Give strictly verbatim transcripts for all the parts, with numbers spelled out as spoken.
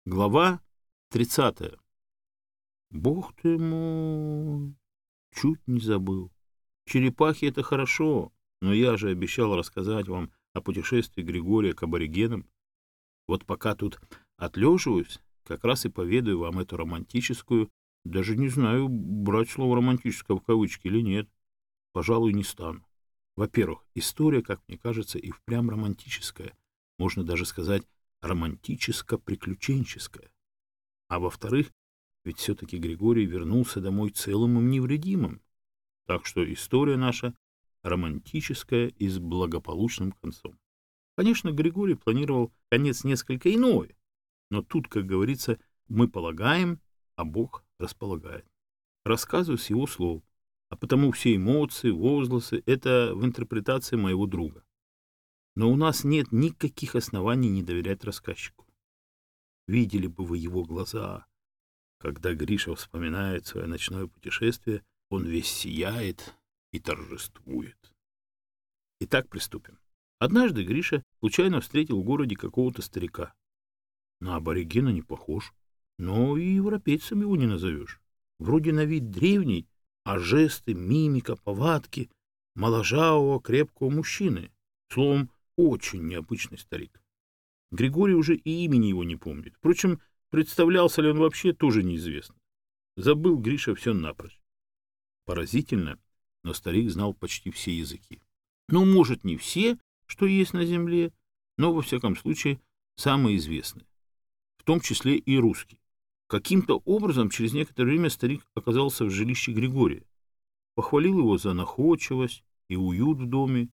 Глава тридцатая. Бог ты мой, чуть не забыл. Черепахи — это хорошо, но я же обещал рассказать вам о путешествии Григория к аборигенам. Вот пока тут отлеживаюсь, как раз и поведаю вам эту романтическую, даже не знаю, брать слово «романтическое» в кавычки или нет. Пожалуй, не стану. Во-первых, история, как мне кажется, и впрямь романтическая. Можно даже сказать, романтическо-приключенческая. А во-вторых, ведь все-таки Григорий вернулся домой целым и невредимым. Так что история наша романтическая и с благополучным концом. Конечно, Григорий планировал конец несколько иной, но тут, как говорится, мы полагаем, а Бог располагает. Рассказываю с его слов, а потому все эмоции, возгласы — это в интерпретации моего друга. Но у нас нет никаких оснований не доверять рассказчику. Видели бы вы его глаза. Когда Гриша вспоминает свое ночное путешествие, он весь сияет и торжествует. Итак, приступим. Однажды Гриша случайно встретил в городе какого-то старика. На аборигена не похож, но и европейцем его не назовешь. Вроде на вид древний, а жесты, мимика, повадки моложавого крепкого мужчины. Словом, очень необычный старик. Григорий уже и имени его не помнит. Впрочем, представлялся ли он вообще, тоже неизвестно. Забыл Гриша все напрочь. Поразительно, но старик знал почти все языки. Ну, может, не все, что есть на земле, но, во всяком случае, самые известные. В том числе и русский. Каким-то образом через некоторое время старик оказался в жилище Григория. Похвалил его за находчивость и уют в доме.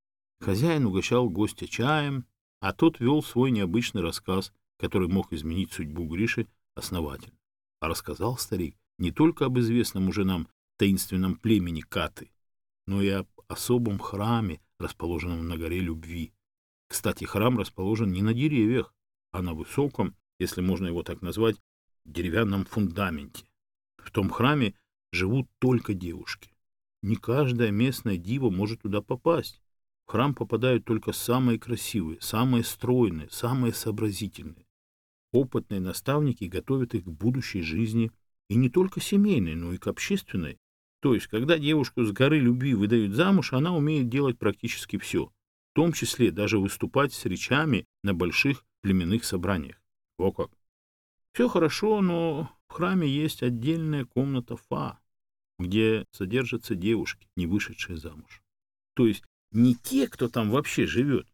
Хозяин угощал гостя чаем, а тот вел свой необычный рассказ, который мог изменить судьбу Гриши основательно. А рассказал старик не только об известном уже нам таинственном племени Каты, но и об особом храме, расположенном на горе Любви. Кстати, храм расположен не на деревьях, а на высоком, если можно его так назвать, деревянном фундаменте. В том храме живут только девушки. Не каждая местная дива может туда попасть. В храм попадают только самые красивые, самые стройные, самые сообразительные. Опытные наставники готовят их к будущей жизни, и не только семейной, но и к общественной. То есть, когда девушку с горы Любви выдают замуж, она умеет делать практически все, в том числе даже выступать с речами на больших племенных собраниях. О как! Все хорошо, но в храме есть отдельная комната Фа, где содержатся девушки, не вышедшие замуж. То есть не те, кто там вообще живет,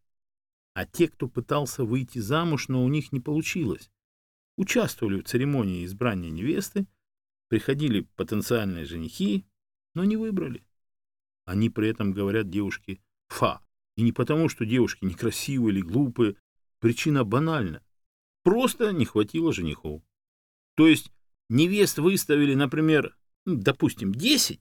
а те, кто пытался выйти замуж, но у них не получилось. Участвовали в церемонии избрания невесты, приходили потенциальные женихи, но не выбрали. Они при этом говорят девушке «фа». И не потому, что девушки некрасивые или глупые. Причина банальна. Просто не хватило женихов. То есть невест выставили, например, допустим, десять,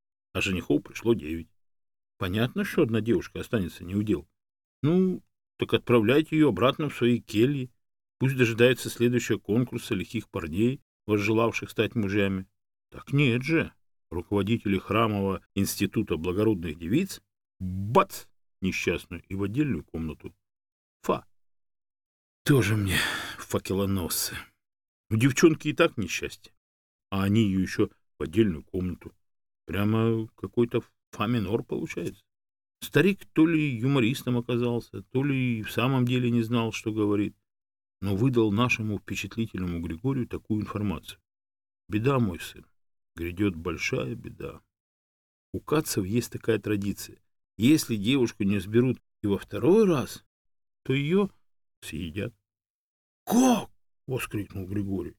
а женихов пришло девять. Понятно, что одна девушка останется неудел. Ну, так отправляйте ее обратно в свои кельи. Пусть дожидается следующего конкурса лихих парней, возжелавших стать мужьями. Так нет же. Руководители храмового института благородных девиц — бац! Несчастную и в отдельную комнату. Фа! Тоже мне факелоносцы. У девчонки и так несчастье, а они ее еще в отдельную комнату. Прямо какой-то фа-минор получается. Старик то ли юмористом оказался, то ли в самом деле не знал, что говорит, но выдал нашему впечатлительному Григорию такую информацию. Беда, мой сын, грядет большая беда. У катцев есть такая традиция. Если девушку не сберут и во второй раз, то ее съедят. — Как? — воскликнул Григорий.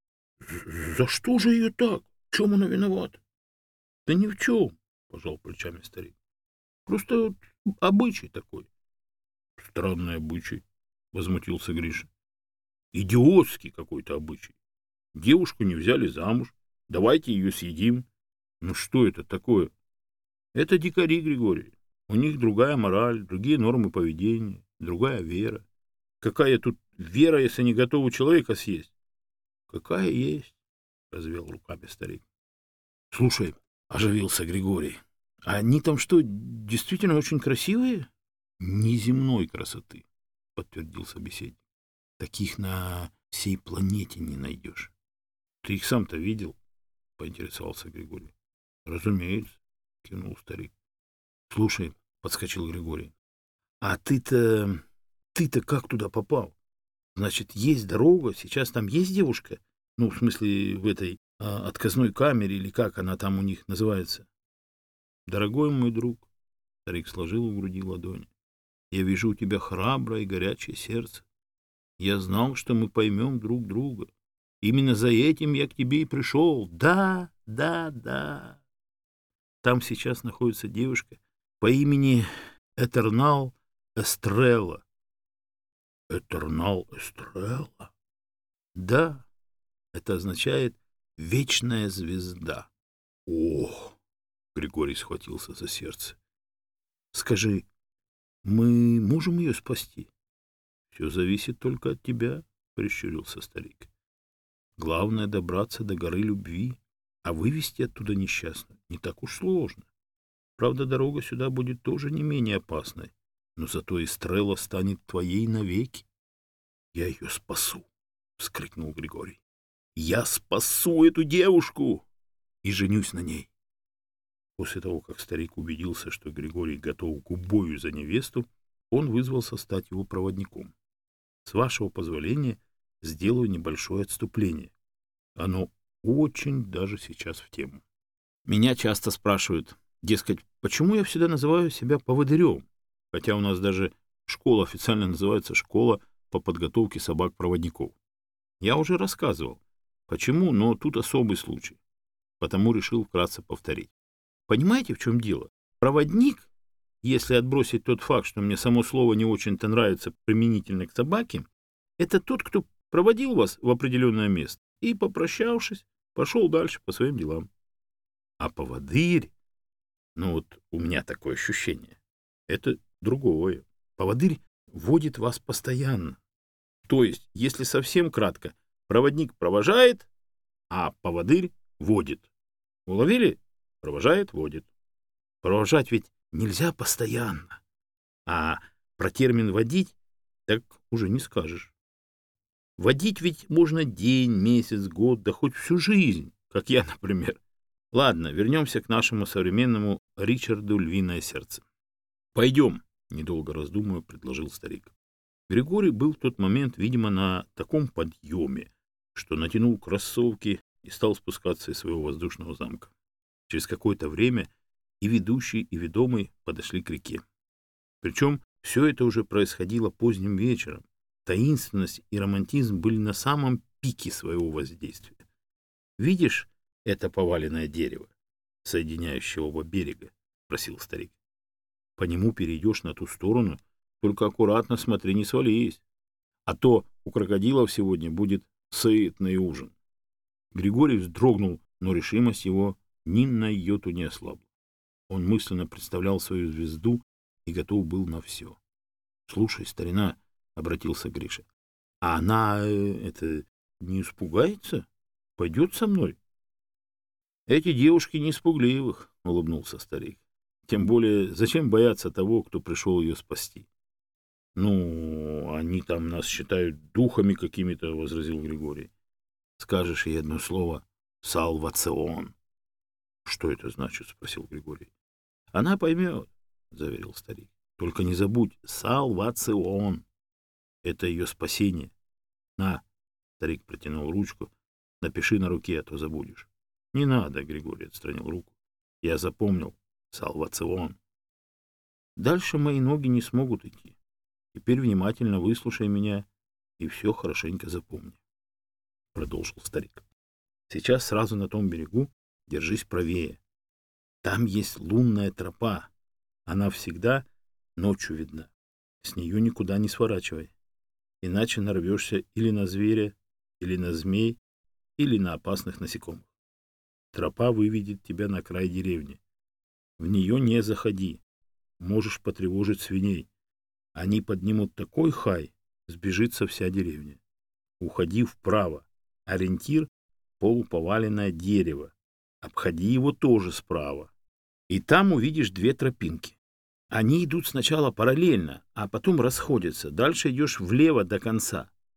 — За что же ее так? В чем она виновата? — Да ни в чем, — пожал плечами старик. — Просто вот обычай такой. — Странный обычай, — возмутился Гриша. — Идиотский какой-то обычай. Девушку не взяли замуж, давайте ее съедим. Ну что это такое? Это дикари, Григорий. У них другая мораль, другие нормы поведения, другая вера. Какая тут вера, если не готовы человека съесть? Какая есть, развел руками старик. Слушай, оживился Григорий, а они там что, действительно очень красивые? Неземной красоты, подтвердил собеседник. Таких на всей планете не найдешь. Ты их сам-то видел? — поинтересовался Григорий. — Разумеется, — кивнул старик. — Слушай, — подскочил Григорий, — а ты-то... ты-то как туда попал? Значит, есть дорога, сейчас там есть девушка? Ну, в смысле, в этой а, отказной камере, или как она там у них называется? — Дорогой мой друг, — старик сложил у груди ладони, — я вижу у тебя храброе и горячее сердце. Я знал, что мы поймем друг друга. Именно за этим я к тебе и пришел. Да, да, да. Там сейчас находится девушка по имени Этернал Эстрелла. Этернал Эстрелла? Да, это означает «вечная звезда». Ох! Григорий схватился за сердце. Скажи, мы можем ее спасти? Все зависит только от тебя, прищурился старик. Главное — добраться до горы любви, а вывести оттуда несчастную не так уж сложно. Правда, дорога сюда будет тоже не менее опасной, но зато Эстрелла станет твоей навеки. — Я ее спасу! — вскрикнул Григорий. — Я спасу эту девушку и женюсь на ней. После того, как старик убедился, что Григорий готов к бою за невесту, он вызвался стать его проводником. С вашего позволения сделаю небольшое отступление. Оно очень даже сейчас в тему. Меня часто спрашивают, дескать, почему я всегда называю себя поводырем, хотя у нас даже школа официально называется «Школа по подготовке собак-проводников». Я уже рассказывал, почему, но тут особый случай, потому решил вкратце повторить. Понимаете, в чем дело? Проводник, если отбросить тот факт, что мне само слово не очень-то нравится применительно к собаке, это тот, кто проводил вас в определенное место и, попрощавшись, пошел дальше по своим делам. А поводырь, ну вот у меня такое ощущение, это другое. Поводырь водит вас постоянно. То есть, если совсем кратко, проводник провожает, а поводырь водит. Уловили? Провожает, водит. Провожать ведь нельзя постоянно. А про термин «водить» так уже не скажешь. Водить ведь можно день, месяц, год, да хоть всю жизнь, как я, например. Ладно, вернемся к нашему современному Ричарду «Львиное сердце». «Пойдем», — недолго раздумывая, предложил старик. Григорий был в тот момент, видимо, на таком подъеме, что натянул кроссовки и стал спускаться из своего воздушного замка. Через какое-то время и ведущий, и ведомый подошли к реке. Причем все это уже происходило поздним вечером. Таинственность и романтизм были на самом пике своего воздействия. «Видишь это поваленное дерево, соединяющее оба берега?» — спросил старик. «По нему перейдешь на ту сторону, только аккуратно смотри, не свались, а то у крокодилов сегодня будет сытный ужин». Григорий вздрогнул, но решимость его ни на йоту не ослабла. Он мысленно представлял свою звезду и готов был на все. — Слушай, старина, — обратился Гриша, — а она, э, это, не испугается? Пойдет со мной? — Эти девушки не испугливых, — улыбнулся старик. — Тем более, зачем бояться того, кто пришел ее спасти? — Ну, они там нас считают духами какими-то, — возразил Григорий. — Скажешь ей одно слово — «салвацион». — Что это значит? — спросил Григорий. — Она поймет, — заверил старик. — Только не забудь, салвацион. Это ее спасение. На, — старик протянул ручку, — напиши на руке, а то забудешь. — Не надо, — Григорий отстранил руку. — Я запомнил. Салвацион. Дальше мои ноги не смогут идти. Теперь внимательно выслушай меня и все хорошенько запомни, — продолжил старик. Сейчас сразу на том берегу держись правее. Там есть лунная тропа. Она всегда ночью видна. С нее никуда не сворачивай. Иначе нарвешься или на зверя, или на змей, или на опасных насекомых. Тропа выведет тебя на край деревни. В нее не заходи. Можешь потревожить свиней. Они поднимут такой хай, сбежится вся деревня. Уходи вправо. Ориентир — полуповаленное дерево. Обходи его тоже справа. И там увидишь две тропинки. Они идут сначала параллельно, а потом расходятся. Дальше идешь влево до конца.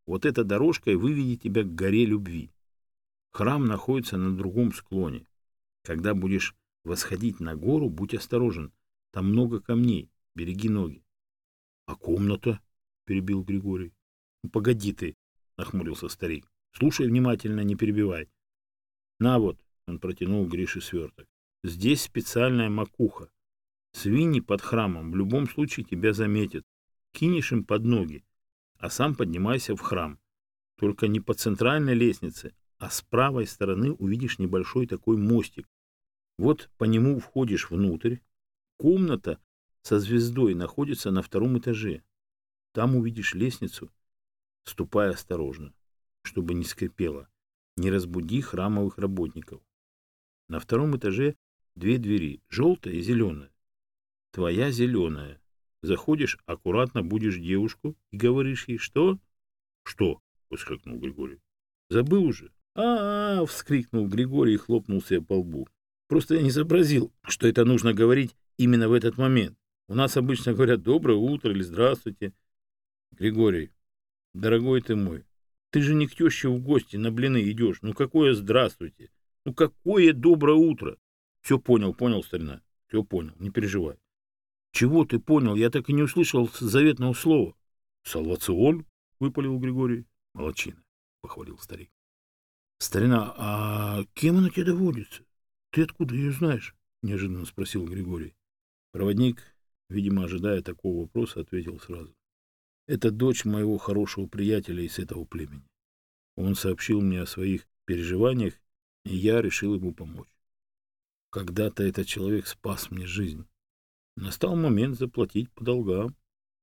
Вот эта дорожка и выведет тебя к горе любви. Храм находится на другом склоне. Когда будешь восходить на гору, будь осторожен. Там много камней. Береги ноги. — А комната? — перебил Григорий. — Ну, погоди ты, — нахмурился старик. — Слушай внимательно, не перебивай. На вот, — он протянул Грише сверток. — Здесь специальная макуха. Свиньи под храмом в любом случае тебя заметят. Кинешь им под ноги, а сам поднимайся в храм. Только не по центральной лестнице, а с правой стороны увидишь небольшой такой мостик. Вот по нему входишь внутрь. Комната со звездой находится на втором этаже. Там увидишь лестницу. Ступай осторожно, чтобы не скрипело. Не разбуди храмовых работников. На втором этаже две двери, желтая и зеленая. Твоя зеленая. Заходишь, аккуратно будешь девушку и говоришь ей, что? — Что? — воскликнул Григорий. — Забыл уже? А — А-а-а! — вскрикнул Григорий и хлопнул себя по лбу. — Просто я не сообразил, что это нужно говорить именно в этот момент. У нас обычно говорят «доброе утро» или «здравствуйте». Григорий, дорогой ты мой, ты же не к теще в гости на блины идешь. Ну какое «здравствуйте»? Ну какое доброе утро? Все понял, понял, старина. Все понял, не переживай. Чего ты понял? Я так и не услышал заветного слова. Салвацион, выпалил Григорий. Молодчина, похвалил старик. Старина, а кем она тебе доводится? Ты откуда ее знаешь? Неожиданно спросил Григорий. Проводник, видимо, ожидая такого вопроса, ответил сразу. Это дочь моего хорошего приятеля из этого племени. Он сообщил мне о своих переживаниях, и я решил ему помочь. Когда-то этот человек спас мне жизнь. Настал момент заплатить по долгам.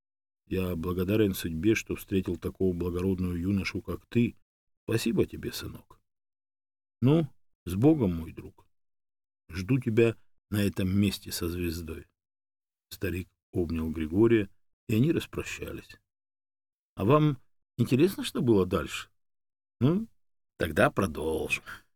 Я благодарен судьбе, что встретил такого благородного юношу, как ты. Спасибо тебе, сынок. Ну, с Богом, мой друг. Жду тебя на этом месте со звездой. Старик обнял Григория, и они распрощались. А вам интересно, что было дальше? Ну, тогда продолжим.